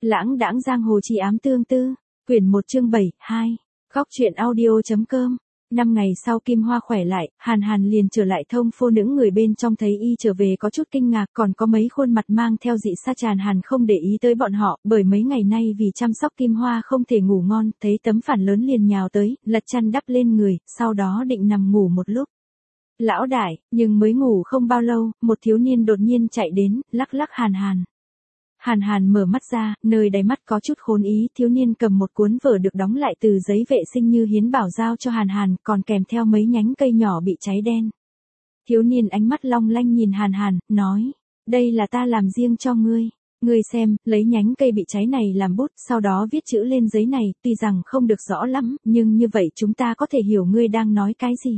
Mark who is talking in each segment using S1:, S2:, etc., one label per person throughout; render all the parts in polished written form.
S1: Lãng đãng giang hồ trì ám tương tư, quyển 1 chương 7, 2. Góc truyện audio.com. 5 ngày sau Kim Hoa khỏe lại, Hàn Hàn liền trở lại thông phô, những người bên trong thấy y trở về có chút kinh ngạc, còn có mấy khuôn mặt mang theo dị sa. Hàn Hàn không để ý tới bọn họ, bởi mấy ngày nay vì chăm sóc Kim Hoa không thể ngủ ngon, thấy tấm phản lớn liền nhào tới, lật chăn đắp lên người, sau đó định nằm ngủ một lúc. Lão đại, nhưng mới ngủ không bao lâu, một thiếu niên đột nhiên chạy đến, lắc lắc Hàn Hàn. Hàn Hàn mở mắt ra, nơi đáy mắt có chút khốn ý, thiếu niên cầm một cuốn vở được đóng lại từ giấy vệ sinh như hiến bảo giao cho Hàn Hàn, còn kèm theo mấy nhánh cây nhỏ bị cháy đen. Thiếu niên ánh mắt long lanh nhìn Hàn Hàn, nói, đây là ta làm riêng cho ngươi. Ngươi xem, lấy nhánh cây bị cháy này làm bút, sau đó viết chữ lên giấy này, tuy rằng không được rõ lắm, nhưng như vậy chúng ta có thể hiểu ngươi đang nói cái gì.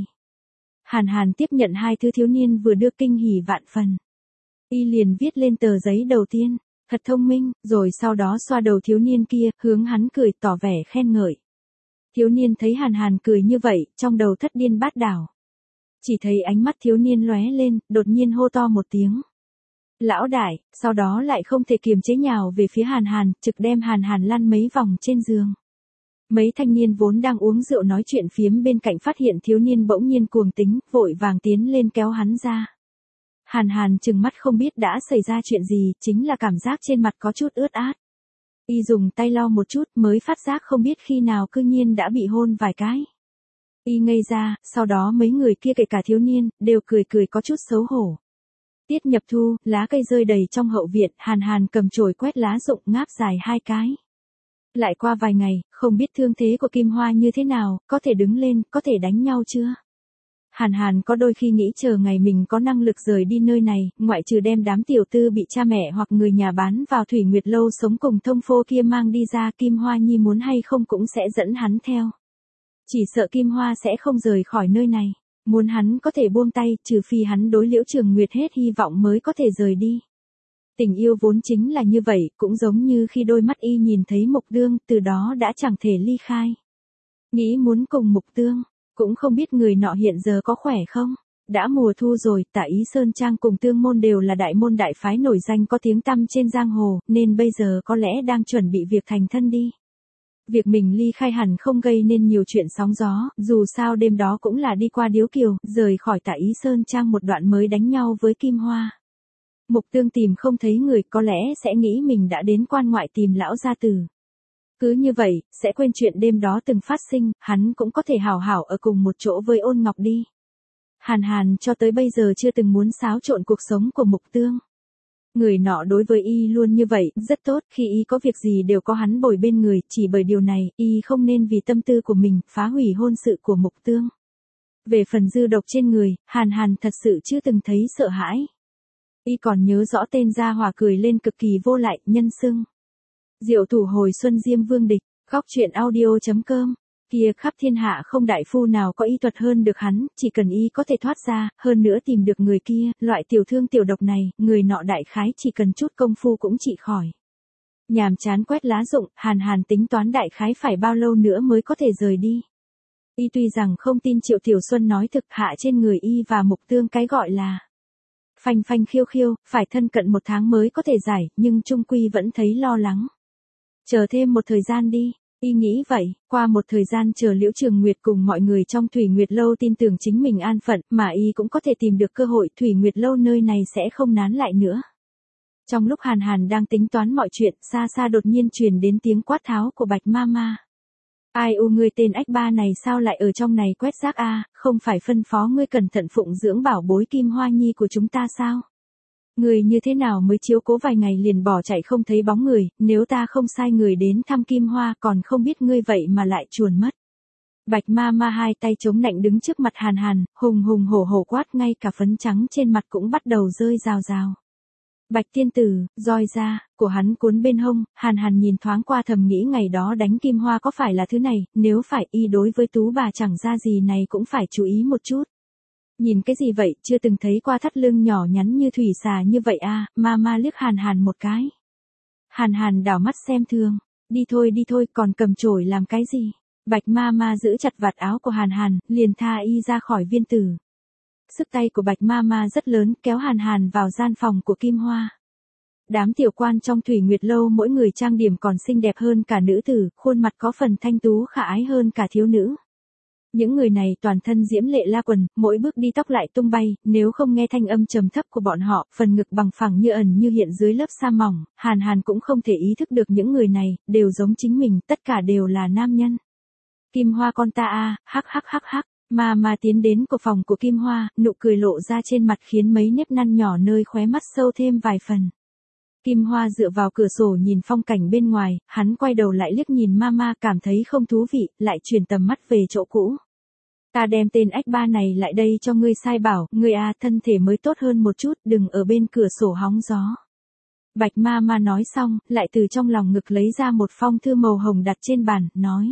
S1: Hàn Hàn tiếp nhận hai thứ thiếu niên vừa đưa, kinh hỉ vạn phần. Y liền viết lên tờ giấy đầu tiên. Thật thông minh, rồi sau đó xoa đầu thiếu niên kia, hướng hắn cười, tỏ vẻ khen ngợi. Thiếu niên thấy Hàn Hàn cười như vậy, trong đầu thất điên bát đảo. Chỉ thấy ánh mắt thiếu niên lóe lên, đột nhiên hô to một tiếng. Lão đại, sau đó lại không thể kiềm chế nhào về phía Hàn Hàn, trực đem Hàn Hàn lăn mấy vòng trên giường. Mấy thanh niên vốn đang uống rượu nói chuyện phiếm bên cạnh phát hiện thiếu niên bỗng nhiên cuồng tính, vội vàng tiến lên kéo hắn ra. Hàn Hàn trừng mắt không biết đã xảy ra chuyện gì, chính là cảm giác trên mặt có chút ướt át. Y dùng tay lau một chút mới phát giác không biết khi nào cư nhiên đã bị hôn vài cái. Y ngây ra, sau đó mấy người kia kể cả thiếu niên, đều cười cười có chút xấu hổ. Tiết Nhập Thu, lá cây rơi đầy trong hậu viện, Hàn Hàn cầm chổi quét lá rụng ngáp dài hai cái. Lại qua vài ngày, không biết thương thế của Kim Hoa như thế nào, có thể đứng lên, có thể đánh nhau chưa? Hàn Hàn có đôi khi nghĩ chờ ngày mình có năng lực rời đi nơi này, ngoại trừ đem đám tiểu tư bị cha mẹ hoặc người nhà bán vào Thủy Nguyệt Lâu sống cùng thông phô kia mang đi ra, Kim Hoa Nhi muốn hay không cũng sẽ dẫn hắn theo. Chỉ sợ Kim Hoa sẽ không rời khỏi nơi này, muốn hắn có thể buông tay, trừ phi hắn đối Liễu Trường Nguyệt hết hy vọng mới có thể rời đi. Tình yêu vốn chính là như vậy, cũng giống như khi đôi mắt y nhìn thấy Mục Tương, từ đó đã chẳng thể ly khai. Nghĩ muốn cùng Mục Tương. Cũng không biết người nọ hiện giờ có khỏe không? Đã mùa thu rồi, Tả Ý Sơn Trang cùng Tương Môn đều là đại môn đại phái nổi danh có tiếng tăm trên giang hồ, nên bây giờ có lẽ đang chuẩn bị việc thành thân đi. Việc mình ly khai hẳn không gây nên nhiều chuyện sóng gió, dù sao đêm đó cũng là đi qua Điếu Kiều, rời khỏi Tả Ý Sơn Trang một đoạn mới đánh nhau với Kim Hoa. Mục Tương tìm không thấy người, có lẽ sẽ nghĩ mình đã đến quan ngoại tìm lão gia tử. Cứ như vậy, sẽ quên chuyện đêm đó từng phát sinh, hắn cũng có thể hảo hảo ở cùng một chỗ với Ôn Ngọc đi. Hàn Hàn cho tới bây giờ chưa từng muốn xáo trộn cuộc sống của Mục Tương. Người nọ đối với y luôn như vậy, rất tốt, khi y có việc gì đều có hắn bồi bên người, chỉ bởi điều này, y không nên vì tâm tư của mình, phá hủy hôn sự của Mục Tương. Về phần dư độc trên người, Hàn Hàn thật sự chưa từng thấy sợ hãi. Y còn nhớ rõ tên gia hỏa cười lên cực kỳ vô lại, nhân xưng Diệu Thủ hồi xuân Diêm Vương địch, góc truyện audio.com. Kia khắp thiên hạ không đại phu nào có y thuật hơn được hắn, chỉ cần y có thể thoát ra, hơn nữa tìm được người kia, loại tiểu thương tiểu độc này, người nọ đại khái chỉ cần chút công phu cũng trị khỏi. Nhàm chán quét lá rụng, Hàn Hàn tính toán đại khái phải bao lâu nữa mới có thể rời đi. Y tuy rằng không tin Triệu Tiểu Xuân nói thực, hạ trên người y và Mục Tương cái gọi là phanh phanh khiêu khiêu, phải thân cận 1 tháng mới có thể giải, nhưng chung quy vẫn thấy lo lắng. Chờ thêm một thời gian đi, y nghĩ vậy, qua một thời gian chờ Liễu Trường Nguyệt cùng mọi người trong Thủy Nguyệt Lâu tin tưởng chính mình an phận, mà y cũng có thể tìm được cơ hội, Thủy Nguyệt Lâu nơi này sẽ không nán lại nữa. Trong lúc Hàn Hàn đang tính toán mọi chuyện, xa xa đột nhiên truyền đến tiếng quát tháo của Bạch Mama. Ai u, ngươi tên ách ba này sao lại ở trong này quét rác a, không phải phân phó ngươi cẩn thận phụng dưỡng bảo bối Kim Hoa Nhi của chúng ta sao? Người như thế nào mới chiếu cố vài ngày liền bỏ chạy không thấy bóng người, nếu ta không sai người đến thăm Kim Hoa còn không biết ngươi vậy mà lại chuồn mất. Bạch Mama hai tay chống nạnh đứng trước mặt Hàn Hàn, hùng hùng hổ hổ quát, ngay cả phấn trắng trên mặt cũng bắt đầu rơi rào rào. Bạch tiên tử, roi ra, của hắn cuốn bên hông, Hàn Hàn nhìn thoáng qua thầm nghĩ ngày đó đánh Kim Hoa có phải là thứ này, nếu phải y đối với tú bà chẳng ra gì này cũng phải chú ý một chút. Nhìn cái gì vậy, chưa từng thấy qua thắt lưng nhỏ nhắn như thủy xà như vậy à, Mama liếc Hàn Hàn một cái. Hàn Hàn đảo mắt xem thường, đi thôi, còn cầm chổi làm cái gì? Bạch Mama giữ chặt vạt áo của Hàn Hàn, liền tha y ra khỏi viên tử. Sức tay của Bạch Mama rất lớn, kéo Hàn Hàn vào gian phòng của Kim Hoa. Đám tiểu quan trong Thủy Nguyệt Lâu mỗi người trang điểm còn xinh đẹp hơn cả nữ tử, khuôn mặt có phần thanh tú khả ái hơn cả thiếu nữ. Những người này toàn thân diễm lệ la quần, mỗi bước đi tóc lại tung bay, nếu không nghe thanh âm trầm thấp của bọn họ, phần ngực bằng phẳng như ẩn như hiện dưới lớp sa mỏng, Hàn Hàn cũng không thể ý thức được những người này, đều giống chính mình, tất cả đều là nam nhân. Kim Hoa con ta a, hắc hắc hắc hắc, mà tiến đến của phòng của Kim Hoa, nụ cười lộ ra trên mặt khiến mấy nếp nhăn nhỏ nơi khóe mắt sâu thêm vài phần. Kim Hoa dựa vào cửa sổ nhìn phong cảnh bên ngoài, hắn quay đầu lại liếc nhìn Mama cảm thấy không thú vị, lại chuyển tầm mắt về chỗ cũ. Ta đem tên ách ba này lại đây cho ngươi sai bảo, ngươi a thân thể mới tốt hơn một chút, đừng ở bên cửa sổ hóng gió. Bạch Mama nói xong, lại từ trong lòng ngực lấy ra một phong thư màu hồng đặt trên bàn, nói.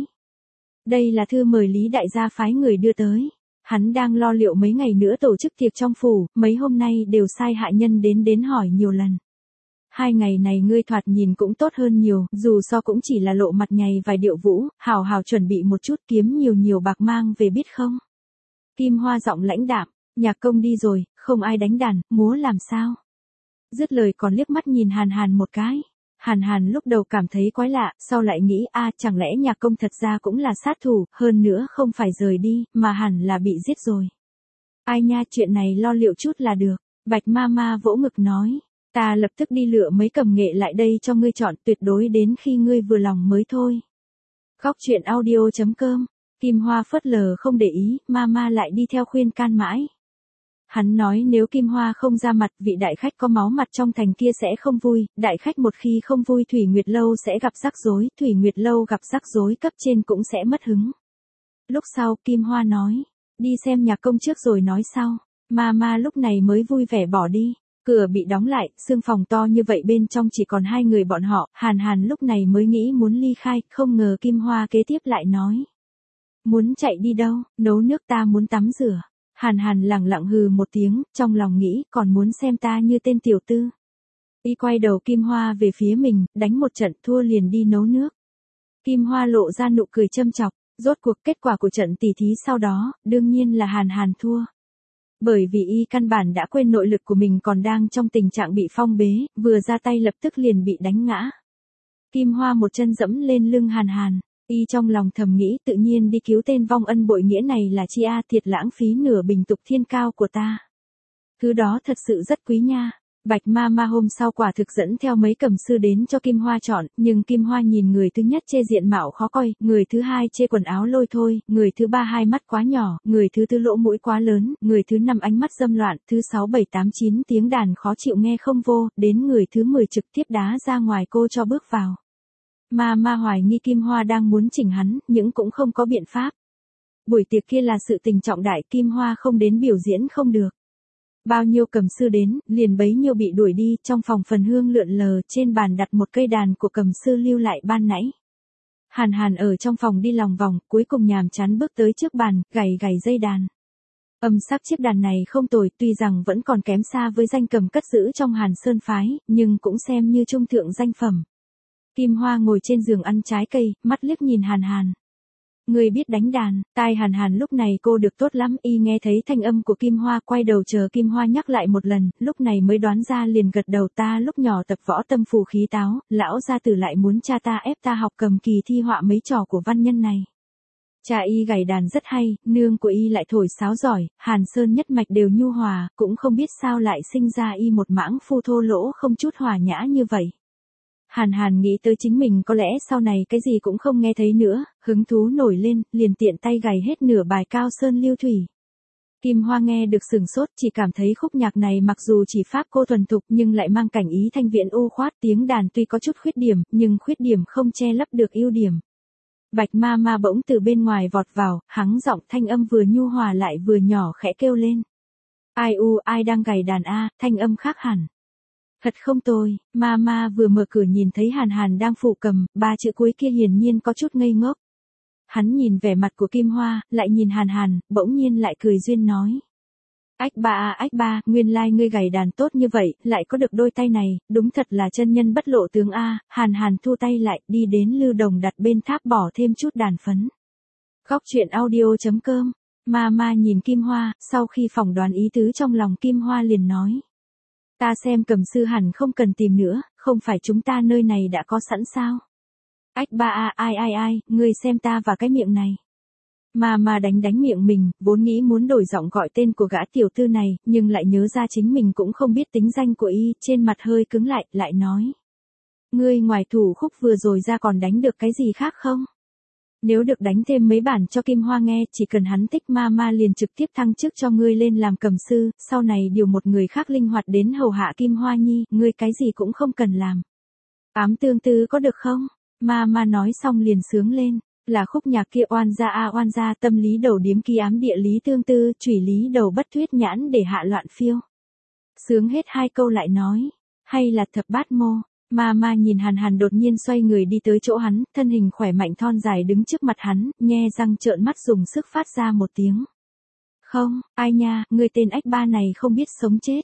S1: Đây là thư mời Lý đại gia phái người đưa tới. Hắn đang lo liệu mấy ngày nữa tổ chức tiệc trong phủ, mấy hôm nay đều sai hạ nhân đến hỏi nhiều lần. 2 ngày này ngươi thoạt nhìn cũng tốt hơn nhiều, dù so cũng chỉ là lộ mặt nhầy vài điệu vũ, hào hào chuẩn bị một chút kiếm nhiều bạc mang về biết không. Kim Hoa giọng lãnh đạm, nhạc công đi rồi, không ai đánh đàn, múa làm sao. Dứt lời còn liếc mắt nhìn Hàn Hàn một cái. Hàn Hàn lúc đầu cảm thấy quái lạ, sau lại nghĩ chẳng lẽ nhạc công thật ra cũng là sát thủ, hơn nữa không phải rời đi, mà hẳn là bị giết rồi. Ai nha, chuyện này lo liệu chút là được. Bạch Mama vỗ ngực nói. Ta lập tức đi lựa mấy cầm nghệ lại đây cho ngươi chọn, tuyệt đối đến khi ngươi vừa lòng mới thôi. Góc truyện audio.com. Kim Hoa phớt lờ không để ý, Mama lại đi theo khuyên can mãi. Hắn nói nếu Kim Hoa không ra mặt, vị đại khách có máu mặt trong thành kia sẽ không vui, đại khách một khi không vui Thủy Nguyệt Lâu sẽ gặp rắc rối, Thủy Nguyệt Lâu gặp rắc rối cấp trên cũng sẽ mất hứng. Lúc sau Kim Hoa nói, đi xem nhạc công trước rồi nói sau. Mama lúc này mới vui vẻ bỏ đi. Cửa bị đóng lại, sương phòng to như vậy bên trong chỉ còn 2 người bọn họ, Hàn Hàn lúc này mới nghĩ muốn ly khai, không ngờ Kim Hoa kế tiếp lại nói. Muốn chạy đi đâu, nấu nước ta muốn tắm rửa. Hàn Hàn lẳng lặng hừ một tiếng, trong lòng nghĩ còn muốn xem ta như tên tiểu tư. Y quay đầu Kim Hoa về phía mình, đánh một trận thua liền đi nấu nước. Kim Hoa lộ ra nụ cười châm chọc, rốt cuộc kết quả của trận tỉ thí sau đó, đương nhiên là Hàn Hàn thua. Bởi vì y căn bản đã quên nội lực của mình còn đang trong tình trạng bị phong bế, vừa ra tay lập tức liền bị đánh ngã. Kim Hoa một chân dẫm lên lưng Hàn Hàn, y trong lòng thầm nghĩ tự nhiên đi cứu tên vong ân bội nghĩa này là chi thiệt lãng phí nửa bình tục thiên cao của ta. Thứ đó thật sự rất quý nha. Bạch Mama hôm sau quả thực dẫn theo mấy cẩm sư đến cho Kim Hoa chọn, nhưng Kim Hoa nhìn người thứ nhất chê diện mạo khó coi, người thứ hai chê quần áo lôi thôi, người thứ ba hai mắt quá nhỏ, người thứ tư lỗ mũi quá lớn, người thứ năm ánh mắt dâm loạn, thứ 6 7 8 9 tiếng đàn khó chịu nghe không vô, đến người thứ 10 trực tiếp đá ra ngoài cô cho bước vào. Mama hoài nghi Kim Hoa đang muốn chỉnh hắn, nhưng cũng không có biện pháp. Buổi tiệc kia là sự tình trọng đại, Kim Hoa không đến biểu diễn không được. Bao nhiêu cầm sư đến, liền bấy nhiêu bị đuổi đi, trong phòng phần hương lượn lờ, trên bàn đặt một cây đàn của cầm sư lưu lại ban nãy. Hàn Hàn ở trong phòng đi lòng vòng, cuối cùng nhàm chán bước tới trước bàn, gảy dây đàn. Âm sắc chiếc đàn này không tồi, tuy rằng vẫn còn kém xa với danh cầm cất giữ trong Hàn Sơn phái, nhưng cũng xem như trung thượng danh phẩm. Kim Hoa ngồi trên giường ăn trái cây, mắt liếc nhìn Hàn Hàn. Người biết đánh đàn, tai Hàn Hàn lúc này cô được tốt lắm, y nghe thấy thanh âm của Kim Hoa quay đầu chờ Kim Hoa nhắc lại một lần, lúc này mới đoán ra liền gật đầu ta lúc nhỏ tập võ tâm phù khí táo, lão gia tử lại muốn cha ta ép ta học cầm kỳ thi họa mấy trò của văn nhân này. Cha y gảy đàn rất hay, nương của y lại thổi sáo giỏi, Hàn Sơn nhất mạch đều nhu hòa, cũng không biết sao lại sinh ra y một mãng phu thô lỗ không chút hòa nhã như vậy. Hàn Hàn nghĩ tới chính mình có lẽ sau này cái gì cũng không nghe thấy nữa, hứng thú nổi lên, liền tiện tay gảy hết nửa bài Cao Sơn Lưu Thủy. Kim Hoa nghe được sừng sốt, chỉ cảm thấy khúc nhạc này mặc dù chỉ pháp cô thuần thục nhưng lại mang cảnh ý thanh viễn u khoát, tiếng đàn tuy có chút khuyết điểm, nhưng khuyết điểm không che lấp được ưu điểm. Bạch Mama bỗng từ bên ngoài vọt vào, hắng giọng thanh âm vừa nhu hòa lại vừa nhỏ khẽ kêu lên. Ai đang gảy đàn thanh âm khác hẳn. Thật không tồi, Mama vừa mở cửa nhìn thấy Hàn Hàn đang phủ cầm, 3 chữ cuối kia hiển nhiên có chút ngây ngốc. Hắn nhìn vẻ mặt của Kim Hoa, lại nhìn Hàn Hàn, bỗng nhiên lại cười duyên nói. Ách ba, nguyên lai ngươi gảy đàn tốt như vậy, lại có được đôi tay này, đúng thật là chân nhân bất lộ tướng Hàn Hàn thu tay lại, đi đến Lưu Đồng đặt bên tháp bỏ thêm chút đàn phấn. Góc truyện audio.com, Mama nhìn Kim Hoa, sau khi phỏng đoán ý tứ trong lòng Kim Hoa liền nói. Ta xem Cầm sư hẳn không cần tìm nữa, không phải chúng ta nơi này đã có sẵn sao? Ách ba a ai, ngươi xem ta và cái miệng này. Mà đánh miệng mình, vốn nghĩ muốn đổi giọng gọi tên của gã tiểu tư này, nhưng lại nhớ ra chính mình cũng không biết tính danh của y, trên mặt hơi cứng lại nói. Ngươi ngoài thủ khúc vừa rồi ra còn đánh được cái gì khác không? Nếu được đánh thêm mấy bản cho Kim Hoa nghe, chỉ cần hắn thích ma liền trực tiếp thăng chức cho ngươi lên làm cầm sư, sau này điều một người khác linh hoạt đến hầu hạ Kim Hoa Nhi, ngươi cái gì cũng không cần làm. Ám tương tư có được không? Ma nói xong liền sướng lên, là khúc nhạc kia oan gia tâm lý đầu điếm kỳ ám địa lý tương tư, chủy lý đầu bất thuyết nhãn để hạ loạn phiêu. Sướng hết 2 câu lại nói, hay là thập bát mô. Ma nhìn Hàn đột nhiên xoay người đi tới chỗ hắn, thân hình khỏe mạnh thon dài đứng trước mặt hắn, nhe răng trợn mắt dùng sức phát ra một tiếng. Không, ai nha, ngươi tên ách ba này không biết sống chết.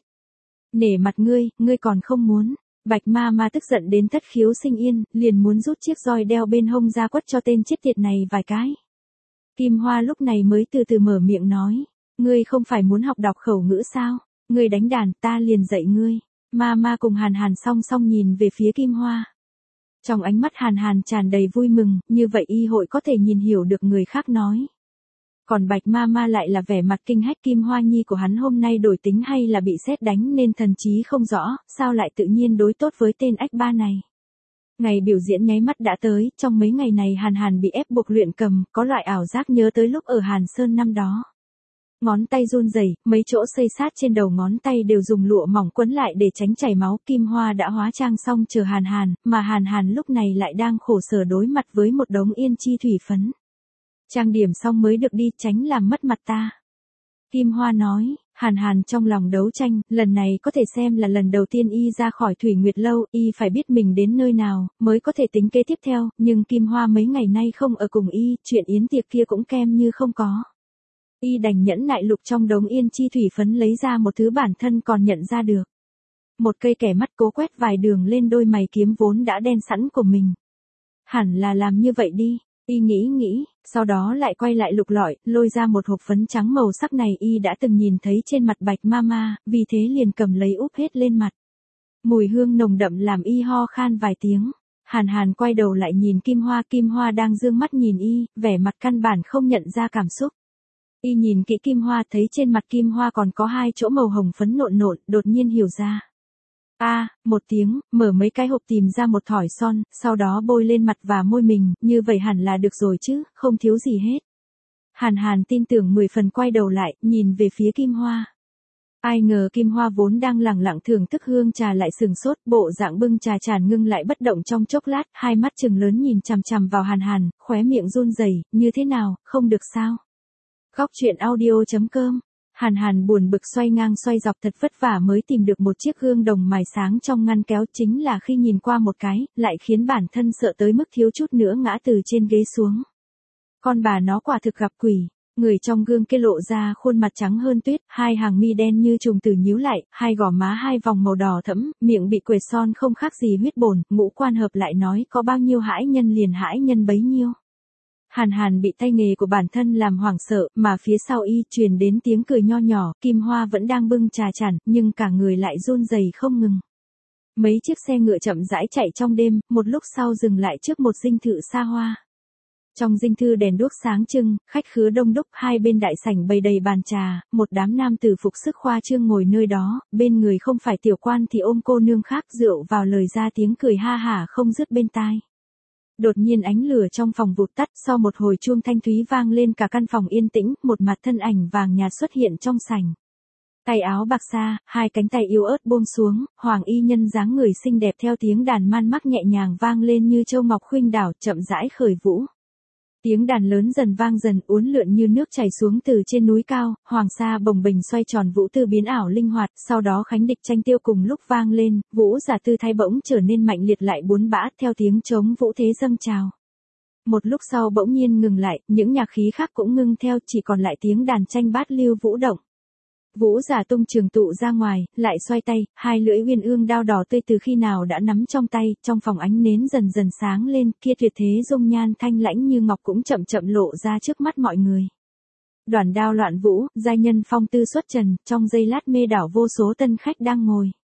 S1: Nể mặt ngươi còn không muốn. Bạch ma tức giận đến thất khiếu sinh yên, liền muốn rút chiếc roi đeo bên hông ra quất cho tên chết tiệt này vài cái. Kim Hoa lúc này mới từ từ mở miệng nói, ngươi không phải muốn học đọc khẩu ngữ sao, ngươi đánh đàn ta liền dạy ngươi. Ma cùng Hàn song song nhìn về phía Kim Hoa. Trong ánh mắt Hàn tràn đầy vui mừng, như vậy y hội có thể nhìn hiểu được người khác nói. Còn Bạch ma lại là vẻ mặt kinh hách Kim Hoa Nhi của hắn hôm nay đổi tính hay là bị sét đánh nên thần trí không rõ, sao lại tự nhiên đối tốt với tên ách ba này. Ngày biểu diễn nháy mắt đã tới, trong mấy ngày này Hàn bị ép buộc luyện cầm, có loại ảo giác nhớ tới lúc ở Hàn Sơn năm đó. Ngón tay run rẩy, mấy chỗ xây sát trên đầu ngón tay đều dùng lụa mỏng quấn lại để tránh chảy máu. Kim Hoa đã hóa trang xong chờ Hàn, mà Hàn lúc này lại đang khổ sở đối mặt với một đống yên chi thủy phấn. Trang điểm xong mới được đi, tránh làm mất mặt ta. Kim Hoa nói, Hàn trong lòng đấu tranh, lần này có thể xem là lần đầu tiên y ra khỏi Thủy Nguyệt Lâu, y phải biết mình đến nơi nào, mới có thể tính kế tiếp theo, nhưng Kim Hoa mấy ngày nay không ở cùng y, chuyện yến tiệc kia cũng kem như không có. Y đành nhẫn nại lục trong đống yên chi thủy phấn lấy ra một thứ bản thân còn nhận ra được. Một cây kẻ mắt cố quét vài đường lên đôi mày kiếm vốn đã đen sẵn của mình. Hẳn là làm như vậy đi, y nghĩ, sau đó lại quay lại lục lọi, lôi ra một hộp phấn trắng màu sắc này y đã từng nhìn thấy trên mặt Bạch ma, vì thế liền cầm lấy úp hết lên mặt. Mùi hương nồng đậm làm y ho khan vài tiếng. Hàn quay đầu lại nhìn Kim Hoa đang dương mắt nhìn y, vẻ mặt căn bản không nhận ra cảm xúc. Y nhìn kỹ Kim Hoa thấy trên mặt Kim Hoa còn có 2 chỗ màu hồng phấn nộn, đột nhiên hiểu ra. Một tiếng, mở mấy cái hộp tìm ra một thỏi son, sau đó bôi lên mặt và môi mình, như vậy hẳn là được rồi chứ, không thiếu gì hết. Hàn tin tưởng 10 phần quay đầu lại, nhìn về phía Kim Hoa. Ai ngờ Kim Hoa vốn đang lẳng lặng thưởng thức hương trà lại sừng sốt, bộ dạng bưng trà tràn ngưng lại bất động trong chốc lát, 2 mắt trừng lớn nhìn chằm chằm vào Hàn, khóe miệng run rẩy, như thế nào, không được sao? Góc truyện audio.com. Hàn buồn bực xoay ngang xoay dọc thật vất vả mới tìm được một chiếc gương đồng mài sáng trong ngăn kéo, chính là khi nhìn qua một cái, lại khiến bản thân sợ tới mức thiếu chút nữa ngã từ trên ghế xuống. Con bà nó quả thực gặp quỷ, người trong gương kia lộ ra khuôn mặt trắng hơn tuyết, 2 hàng mi đen như trùng tử nhíu lại, 2 gò má 2 vòng màu đỏ thẫm, miệng bị quệt son không khác gì huyết bổn, ngũ quan hợp lại nói có bao nhiêu hãi nhân liền hãi nhân bấy nhiêu. Hàn bị tay nghề của bản thân làm hoảng sợ, mà phía sau y truyền đến tiếng cười nho nhỏ, Kim Hoa vẫn đang bưng trà chản, nhưng cả người lại run rẩy không ngừng. Mấy chiếc xe ngựa chậm rãi chạy trong đêm, một lúc sau dừng lại trước một dinh thự xa hoa. Trong dinh thự đèn đuốc sáng trưng, khách khứa đông đúc, 2 bên đại sảnh bày đầy bàn trà, một đám nam tử phục sức khoa trương ngồi nơi đó, bên người không phải tiểu quan thì ôm cô nương khác, rượu vào lời ra tiếng cười ha hả không dứt bên tai. Đột nhiên ánh lửa trong phòng vụt tắt, sau một hồi chuông thanh thúy vang lên cả căn phòng yên tĩnh, một mặt thân ảnh vàng nhạt xuất hiện trong sảnh. Tay áo bạc sa, 2 cánh tay yếu ớt buông xuống, hoàng y nhân dáng người xinh đẹp theo tiếng đàn man mắc nhẹ nhàng vang lên như châu ngọc khuynh đảo, chậm rãi khởi vũ. Tiếng đàn lớn dần vang dần, uốn lượn như nước chảy xuống từ trên núi cao, hoàng sa bồng bềnh xoay tròn vũ tư biến ảo linh hoạt, sau đó khánh địch tranh tiêu cùng lúc vang lên, vũ giả tư thái bỗng trở nên mạnh liệt lại buốn bã, theo tiếng trống vũ thế dâng trào. Một lúc sau bỗng nhiên ngừng lại, những nhạc khí khác cũng ngưng theo, chỉ còn lại tiếng đàn tranh bát lưu vũ động. Vũ giả tung trường tụ ra ngoài, lại xoay tay, 2 lưỡi uyên ương đao đỏ tươi từ khi nào đã nắm trong tay, trong phòng ánh nến dần dần sáng lên, kia tuyệt thế dung nhan thanh lãnh như ngọc cũng chậm chậm lộ ra trước mắt mọi người. Đoàn đao loạn vũ, giai nhân phong tư xuất trần, trong giây lát mê đảo vô số tân khách đang ngồi.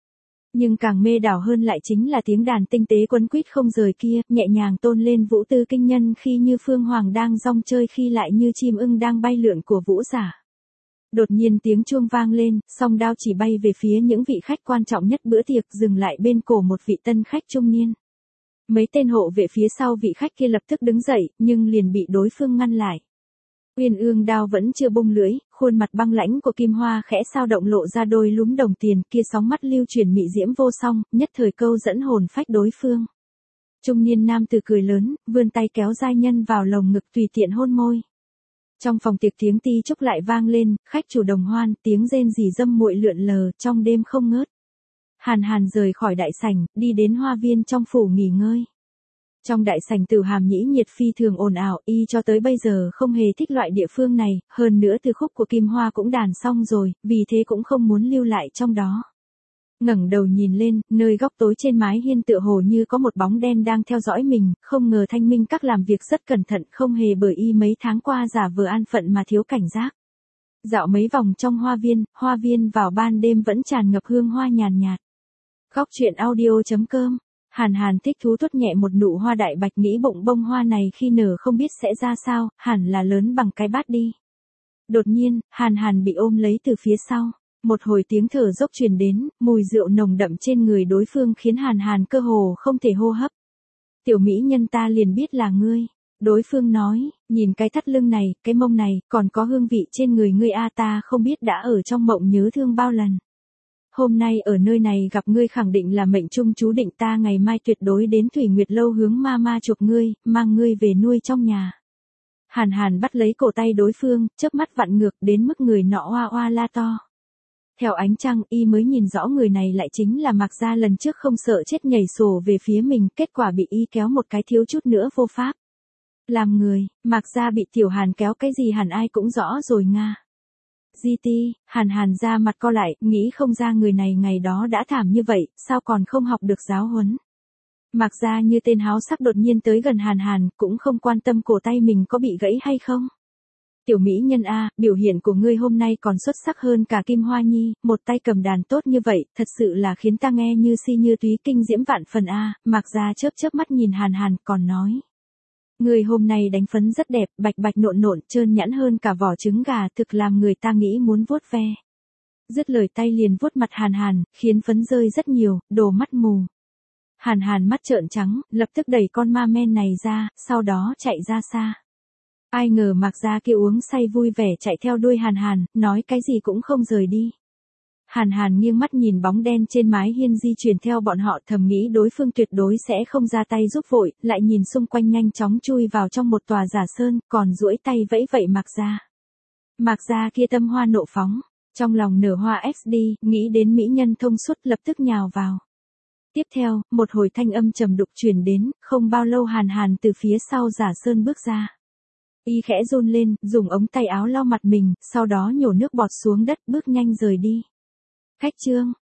S1: Nhưng càng mê đảo hơn lại chính là tiếng đàn tinh tế quấn quýt không rời kia, nhẹ nhàng tôn lên vũ tư kinh nhân khi như phương hoàng đang rong chơi khi lại như chim ưng đang bay lượn của vũ giả. Đột nhiên tiếng chuông vang lên, song đao chỉ bay về phía những vị khách quan trọng nhất bữa tiệc, dừng lại bên cổ một vị tân khách trung niên. Mấy tên hộ vệ phía sau vị khách kia lập tức đứng dậy, nhưng liền bị đối phương ngăn lại. Uyên ương đao vẫn chưa bung lưỡi, khuôn mặt băng lãnh của Kim Hoa khẽ sao động lộ ra đôi lúm đồng tiền kia, sóng mắt lưu chuyển mị diễm vô song, nhất thời câu dẫn hồn phách đối phương. Trung niên nam tử cười lớn, vươn tay kéo giai nhân vào lồng ngực tùy tiện hôn môi. Trong phòng tiệc tiếng ti chúc lại vang lên, khách chủ đồng hoan, tiếng rên rỉ dâm muội lượn lờ trong đêm không ngớt. Hàn Hàn rời khỏi đại sảnh, đi đến hoa viên trong phủ nghỉ ngơi. Trong đại sảnh Tử Hàm Nhĩ nhiệt phi thường ồn ào, y cho tới bây giờ không hề thích loại địa phương này, hơn nữa từ khúc của Kim Hoa cũng đàn xong rồi, vì thế cũng không muốn lưu lại trong đó. Ngẩng đầu nhìn lên, nơi góc tối trên mái hiên tựa hồ như có một bóng đen đang theo dõi mình, không ngờ Thanh Minh Các làm việc rất cẩn thận, không hề bởi y mấy tháng qua giả vờ an phận mà thiếu cảnh giác. Dạo mấy vòng trong hoa viên vào ban đêm vẫn tràn ngập hương hoa nhàn nhạt. Góc truyện audio.com. Hàn Hàn thích thú tuốt nhẹ một nụ hoa đại bạch, nghĩ bụng bông hoa này khi nở không biết sẽ ra sao, hẳn là lớn bằng cái bát đi. Đột nhiên, Hàn Hàn bị ôm lấy từ phía sau. Một hồi tiếng thở dốc truyền đến, mùi rượu nồng đậm trên người đối phương khiến Hàn Hàn cơ hồ không thể hô hấp. Tiểu mỹ nhân, ta liền biết là ngươi. Đối phương nói, nhìn cái thắt lưng này, cái mông này, còn có hương vị trên người ngươi a, ta không biết đã ở trong mộng nhớ thương bao lần. Hôm nay ở nơi này gặp ngươi khẳng định là mệnh trung chú định, ta ngày mai tuyệt đối đến Thủy Nguyệt Lâu hướng ma chuộc ngươi, mang ngươi về nuôi trong nhà. Hàn Hàn bắt lấy cổ tay đối phương, chớp mắt vặn ngược đến mức người nọ oa oa la to. Theo ánh trăng, y mới nhìn rõ người này lại chính là Mạc Gia lần trước không sợ chết nhảy sổ về phía mình, kết quả bị y kéo một cái thiếu chút nữa vô pháp. Làm người, Mạc Gia bị Tiểu Hàn kéo cái gì hẳn ai cũng rõ rồi nga. GT, Hàn Hàn ra mặt co lại, nghĩ không ra người này ngày đó đã thảm như vậy, sao còn không học được giáo huấn. Mạc Gia như tên háo sắc đột nhiên tới gần Hàn Hàn, cũng không quan tâm cổ tay mình có bị gãy hay không. Tiểu mỹ nhân a, biểu hiện của ngươi hôm nay còn xuất sắc hơn cả Kim Hoa Nhi, một tay cầm đàn tốt như vậy, thật sự là khiến ta nghe như si như túy, kinh diễm vạn phần a. Mạc Gia chớp mắt nhìn Hàn Hàn, còn nói. Người hôm nay đánh phấn rất đẹp, bạch bạch nộn nộn, trơn nhẵn hơn cả vỏ trứng gà, thực làm người ta nghĩ muốn vuốt ve. Dứt lời tay liền vuốt mặt Hàn Hàn, khiến phấn rơi rất nhiều, đổ mắt mù. Hàn Hàn mắt trợn trắng, lập tức đẩy con ma men này ra, sau đó chạy ra xa. Ai ngờ Mạc Gia kia uống say vui vẻ chạy theo đuôi Hàn Hàn, nói cái gì cũng không rời đi. Hàn Hàn nghiêng mắt nhìn bóng đen trên mái hiên di chuyển theo bọn họ, thầm nghĩ đối phương tuyệt đối sẽ không ra tay giúp vội, lại nhìn xung quanh nhanh chóng chui vào trong một tòa giả sơn, còn duỗi tay vẫy vẫy Mạc Gia. Mạc Gia kia tâm hoa nộ phóng, trong lòng nở hoa XD, nghĩ đến mỹ nhân thông suốt lập tức nhào vào. Tiếp theo, một hồi thanh âm trầm đục truyền đến, không bao lâu Hàn Hàn từ phía sau giả sơn bước ra. Y khẽ run lên, dùng ống tay áo lau mặt mình, sau đó nhổ nước bọt xuống đất, bước nhanh rời đi. Khách Trương,